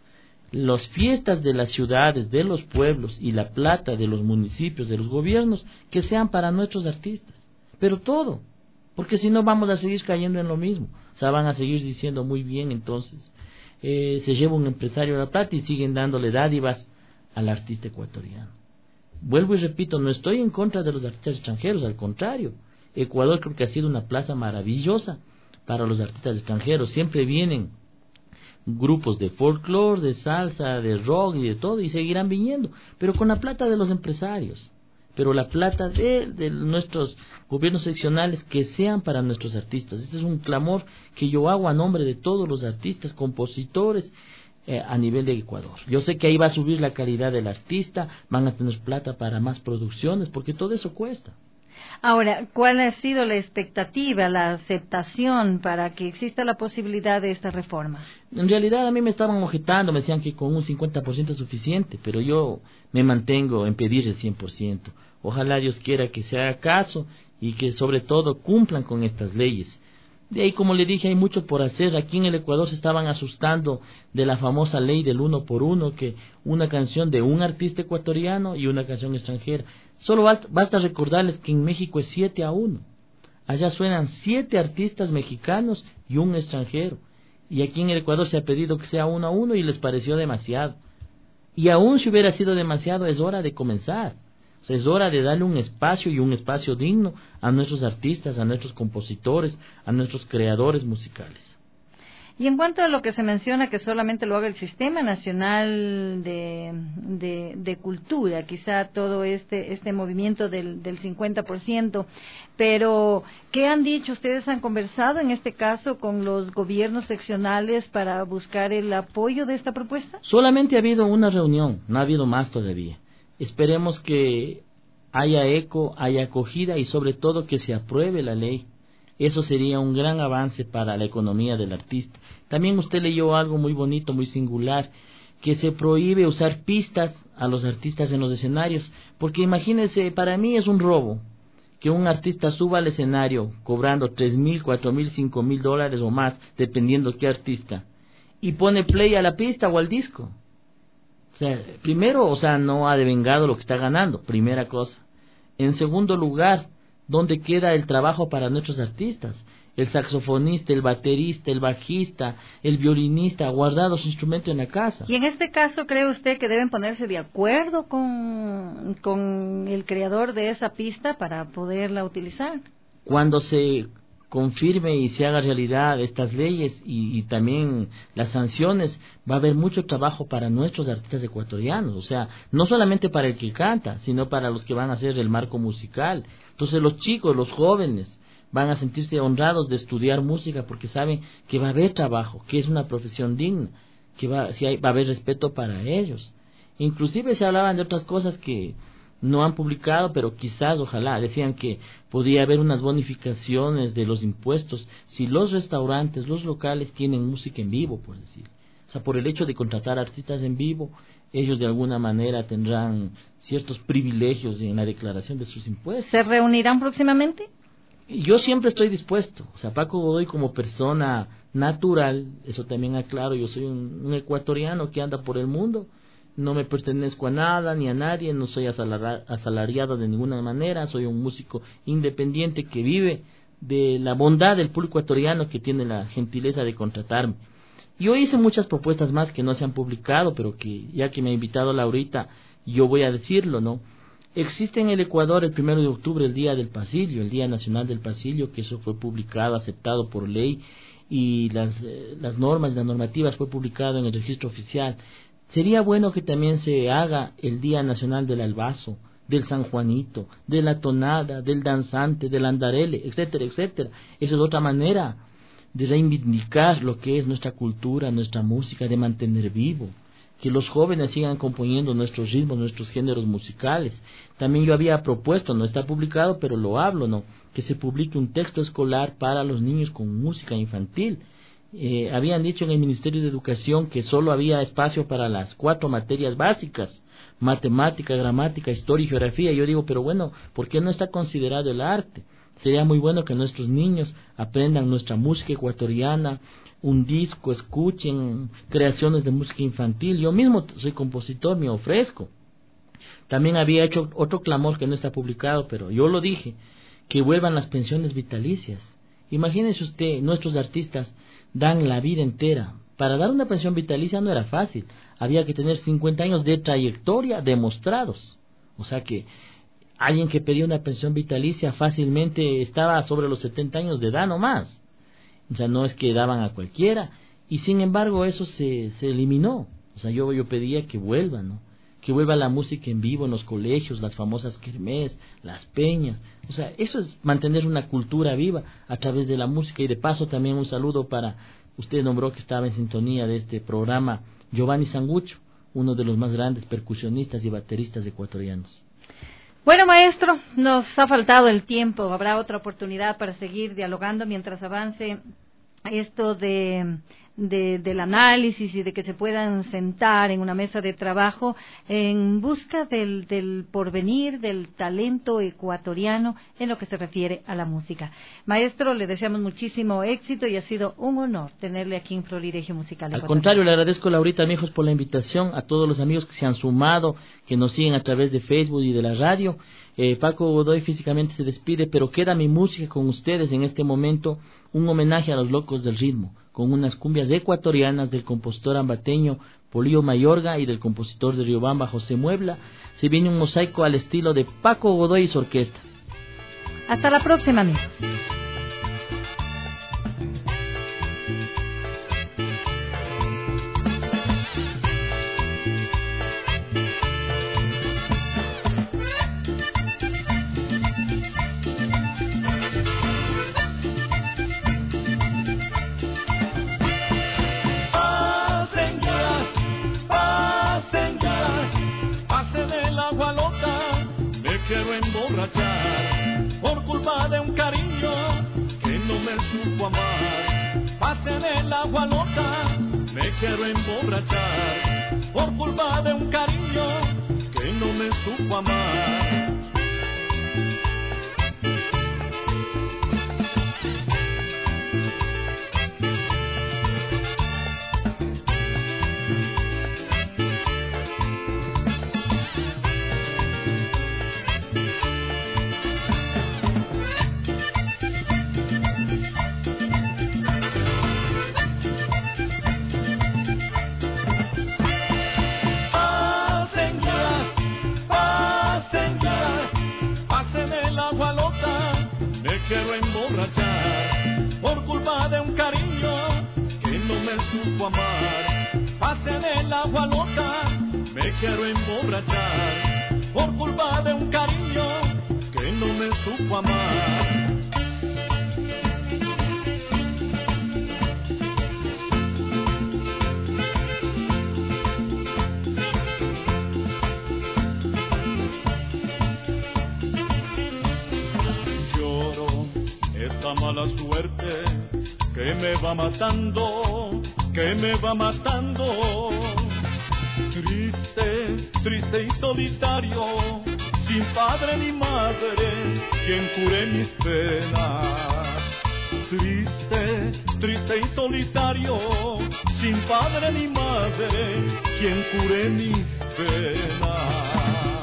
Speaker 5: Las fiestas de las ciudades, de los pueblos y la plata de los municipios, de los gobiernos, que sean para nuestros artistas. Pero todo, porque si no vamos a seguir cayendo en lo mismo. O sea, van a seguir diciendo muy bien, entonces eh, se lleva un empresario la plata y siguen dándole dádivas al artista ecuatoriano. Vuelvo y repito, no estoy en contra de los artistas extranjeros, al contrario, Ecuador creo que ha sido una plaza maravillosa para los artistas extranjeros. Siempre vienen grupos de folclore, de salsa, de rock y de todo, y seguirán viniendo, pero con la plata de los empresarios, pero la plata de, de nuestros gobiernos seccionales, que sean para nuestros artistas. Este es un clamor que yo hago a nombre de todos los artistas, compositores, eh, a nivel de Ecuador. Yo sé que ahí va a subir la calidad del artista, van a tener plata para más producciones, porque todo eso cuesta.
Speaker 4: Ahora, ¿cuál ha sido la expectativa, la aceptación para que exista la posibilidad de esta reforma?
Speaker 5: En realidad a mí me estaban objetando, me decían que con un cincuenta por ciento es suficiente, pero yo me mantengo en pedir el cien por ciento. Ojalá Dios quiera que se haga caso y que sobre todo cumplan con estas leyes. De ahí, como le dije, hay mucho por hacer. Aquí en el Ecuador se estaban asustando de la famosa ley del uno por uno, que una canción de un artista ecuatoriano y una canción extranjera. Solo basta recordarles que en México es siete a uno. Allá suenan siete artistas mexicanos y un extranjero. Y aquí en el Ecuador se ha pedido que sea uno a uno y les pareció demasiado. Y aún si hubiera sido demasiado, es hora de comenzar. O sea, es hora de darle un espacio y un espacio digno a nuestros artistas, a nuestros compositores, a nuestros creadores musicales.
Speaker 4: Y en cuanto a lo que se menciona que solamente lo haga el Sistema Nacional de, de, de Cultura, quizá todo este este movimiento del, del cincuenta por ciento, pero ¿qué han dicho? ¿Ustedes han conversado en este caso con los gobiernos seccionales para buscar el apoyo de esta propuesta?
Speaker 5: Solamente ha habido una reunión, no ha habido más todavía. Esperemos que haya eco, haya acogida y sobre todo que se apruebe la ley. Eso sería un gran avance para la economía del artista. También usted leyó algo muy bonito, muy singular, que se prohíbe usar pistas a los artistas en los escenarios, porque imagínense, para mí es un robo que un artista suba al escenario cobrando tres mil, cuatro mil, cinco mil dólares o más, dependiendo qué artista, y pone play a la pista o al disco. O sea, primero, o sea, no ha devengado lo que está ganando, primera cosa. En segundo lugar, ¿dónde queda el trabajo para nuestros artistas? El saxofonista, el baterista, el bajista, el violinista, guardado su instrumento en la casa.
Speaker 4: Y en este caso, ¿cree usted que deben ponerse de acuerdo con, con el creador de esa pista para poderla utilizar?
Speaker 5: Cuando se confirme y se haga realidad estas leyes y, y también las sanciones, va a haber mucho trabajo para nuestros artistas ecuatorianos, o sea, no solamente para el que canta, sino para los que van a hacer el marco musical. Entonces los chicos, los jóvenes, van a sentirse honrados de estudiar música porque saben que va a haber trabajo, que es una profesión digna, que va, si hay, va a haber respeto para ellos. Inclusive se hablaban de otras cosas que no han publicado, pero quizás, ojalá, decían que podría haber unas bonificaciones de los impuestos si los restaurantes, los locales tienen música en vivo, por decir. O sea, por el hecho de contratar artistas en vivo, ellos de alguna manera tendrán ciertos privilegios en la declaración de sus impuestos.
Speaker 4: ¿Se reunirán próximamente?
Speaker 5: Yo siempre estoy dispuesto. O sea, Paco Godoy como persona natural, eso también aclaro, yo soy un, un ecuatoriano que anda por el mundo. No me pertenezco a nada ni a nadie, no soy asalariado de ninguna manera, soy un músico independiente que vive de la bondad del público ecuatoriano que tiene la gentileza de contratarme. Yo hice muchas propuestas más que no se han publicado, pero que ya que me ha invitado Laurita, yo voy a decirlo, ¿no? Existe en el Ecuador el primero de octubre el Día del Pasillo, el Día Nacional del Pasillo, que eso fue publicado, aceptado por ley, y las, eh, las normas, las normativas fue publicado en el registro oficial. Sería bueno que también se haga el Día Nacional del Albazo, del San Juanito, de la tonada, del danzante, del andarele, etcétera, etcétera. Esa es otra manera de reivindicar lo que es nuestra cultura, nuestra música, de mantener vivo, que los jóvenes sigan componiendo nuestros ritmos, nuestros géneros musicales. También yo había propuesto, no está publicado, pero lo hablo, ¿no?, que se publique un texto escolar para los niños con música infantil. Eh, habían dicho en el Ministerio de Educación que solo había espacio para las cuatro materias básicas, matemática, gramática, historia y geografía. Yo digo, pero bueno, ¿por qué no está considerado el arte? Sería muy bueno que nuestros niños aprendan nuestra música ecuatoriana, un disco, escuchen creaciones de música infantil. Yo mismo soy compositor, me ofrezco. También había hecho otro clamor que no está publicado, pero yo lo dije, que vuelvan las pensiones vitalicias. Imagínese usted, nuestros artistas dan la vida entera. Para dar una pensión vitalicia no era fácil, había que tener cincuenta años de trayectoria demostrados. O sea que alguien que pedía una pensión vitalicia fácilmente estaba sobre los setenta años de edad nomás. O sea, no es que daban a cualquiera. Y sin embargo eso se, se eliminó. O sea, yo, yo pedía que vuelva, ¿no? Que vuelva la música en vivo en los colegios, las famosas kermés, las peñas. O sea, eso es mantener una cultura viva a través de la música. Y de paso también un saludo para, usted nombró que estaba en sintonía de este programa, Giovanni Sangucho, uno de los más grandes percusionistas y bateristas ecuatorianos.
Speaker 4: Bueno, maestro, nos ha faltado el tiempo. Habrá otra oportunidad para seguir dialogando mientras avance esto de, de del análisis y de que se puedan sentar en una mesa de trabajo en busca del, del porvenir, del talento ecuatoriano en lo que se refiere a la música. Maestro, le deseamos muchísimo éxito y ha sido un honor tenerle aquí en Florilegio Musical.
Speaker 5: Al contrario, le agradezco, Laurita Armijos, por la invitación, a todos los amigos que se han sumado, que nos siguen a través de Facebook y de la radio. Eh, Paco Godoy físicamente se despide, pero queda mi música con ustedes en este momento, un homenaje a los locos del ritmo, con unas cumbias ecuatorianas del compositor ambateño Polío Mayorga y del compositor de Riobamba José Muebla. Se viene un mosaico al estilo de Paco Godoy y su orquesta.
Speaker 4: Hasta la próxima, amigos.
Speaker 6: Por culpa de un cariño que no me supo amar. Pasen el agua loca, me quiero emborrachar. Por culpa de un cariño que no me supo amar. Quiero emborrachar por culpa de un cariño que no me supo amar. Pasen el agua loca, me quiero emborrachar por culpa de un cariño que no me supo amar. Mala suerte que me va matando, que me va matando. Triste, triste y solitario, sin padre ni madre, quien cure mis penas. Triste, triste y solitario, sin padre ni madre, quien cure mis penas.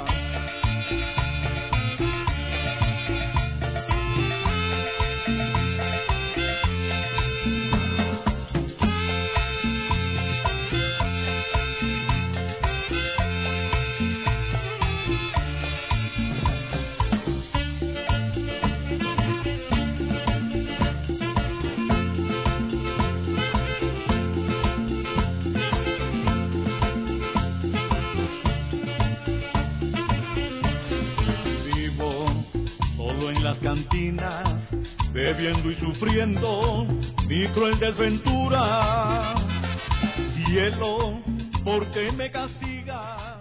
Speaker 6: Cantinas, bebiendo y sufriendo mi cruel desventura. Cielo, ¿por qué me castigas?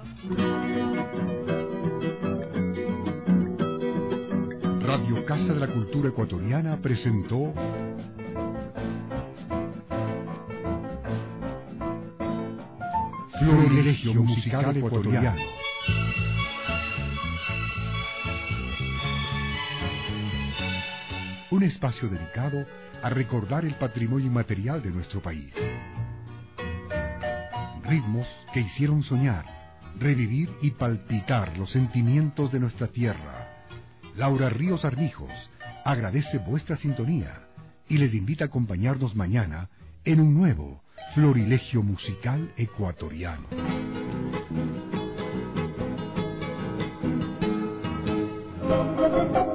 Speaker 3: Radio Casa de la Cultura Ecuatoriana presentó Florilegio Musical Ecuatoriano. Un espacio dedicado a recordar el patrimonio inmaterial de nuestro país. Ritmos que hicieron soñar, revivir y palpitar los sentimientos de nuestra tierra. Laura Ríos Armijos agradece vuestra sintonía y les invita a acompañarnos mañana en un nuevo Florilegio Musical Ecuatoriano.
Speaker 7: Thank you.